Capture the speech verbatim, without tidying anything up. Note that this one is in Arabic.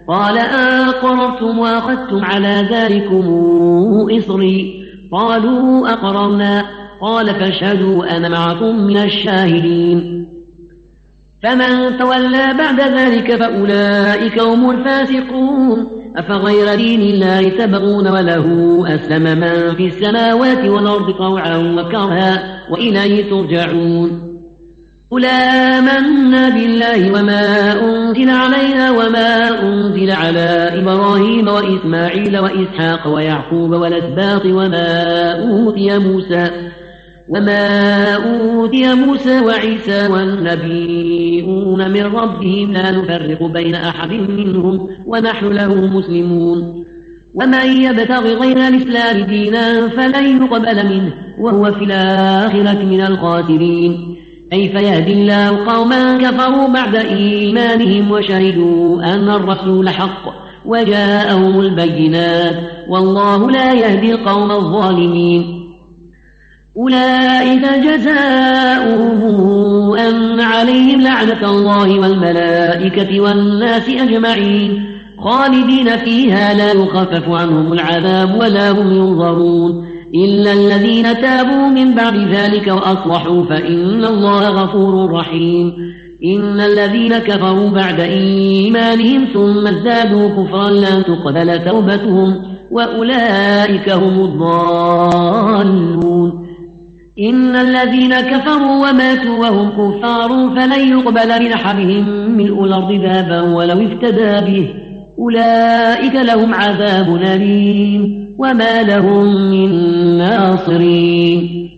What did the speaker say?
قال أقررتم وأخذتم على ذلكم إصري؟ قالوا أقررنا. قال فاشهدوا أنا معكم من الشاهدين. فمن تولى بعد ذلك فأولئك هم الفاسقون. أفغير دين الله تبغون وله أسلم من في السماوات والأرض طوعا وكرها وإليه ترجعون. قل آمنا بالله وما أنزل علينا وما أنزل على إبراهيم وإسماعيل وإسحاق ويعقوب والأسباط وما أوتي موسى وما أوتي موسى وعيسى والنبيون من ربهم لا نفرق بين أحد منهم ونحن له مسلمون. ومن يبتغ غير الإسلام دينا فلن يقبل منه وهو في الآخرة من الخاسرين. كيف يهدي الله قوما كفروا بعد إيمانهم وشهدوا أن الرسول حق وجاءهم البينات والله لا يهدي القوم الظالمين. أولئك جزاؤهم أن عليهم لعنة الله والملائكة والناس أجمعين خالدين فيها لا يخفف عنهم العذاب ولا هم ينظرون إلا الذين تابوا من بعد ذلك وأصلحوا فإن الله غفور رحيم. إن الذين كفروا بعد إيمانهم ثم ازدادوا كفرا لن تقبل توبتهم وأولئك هم الضالون. إن الذين كفروا وماتوا وهم كفار فلن يقبل من أحدهم ملء الأرض ذهبا ولو افتدى به أولئك لهم عذاب أليم وما لهم من ناصرين.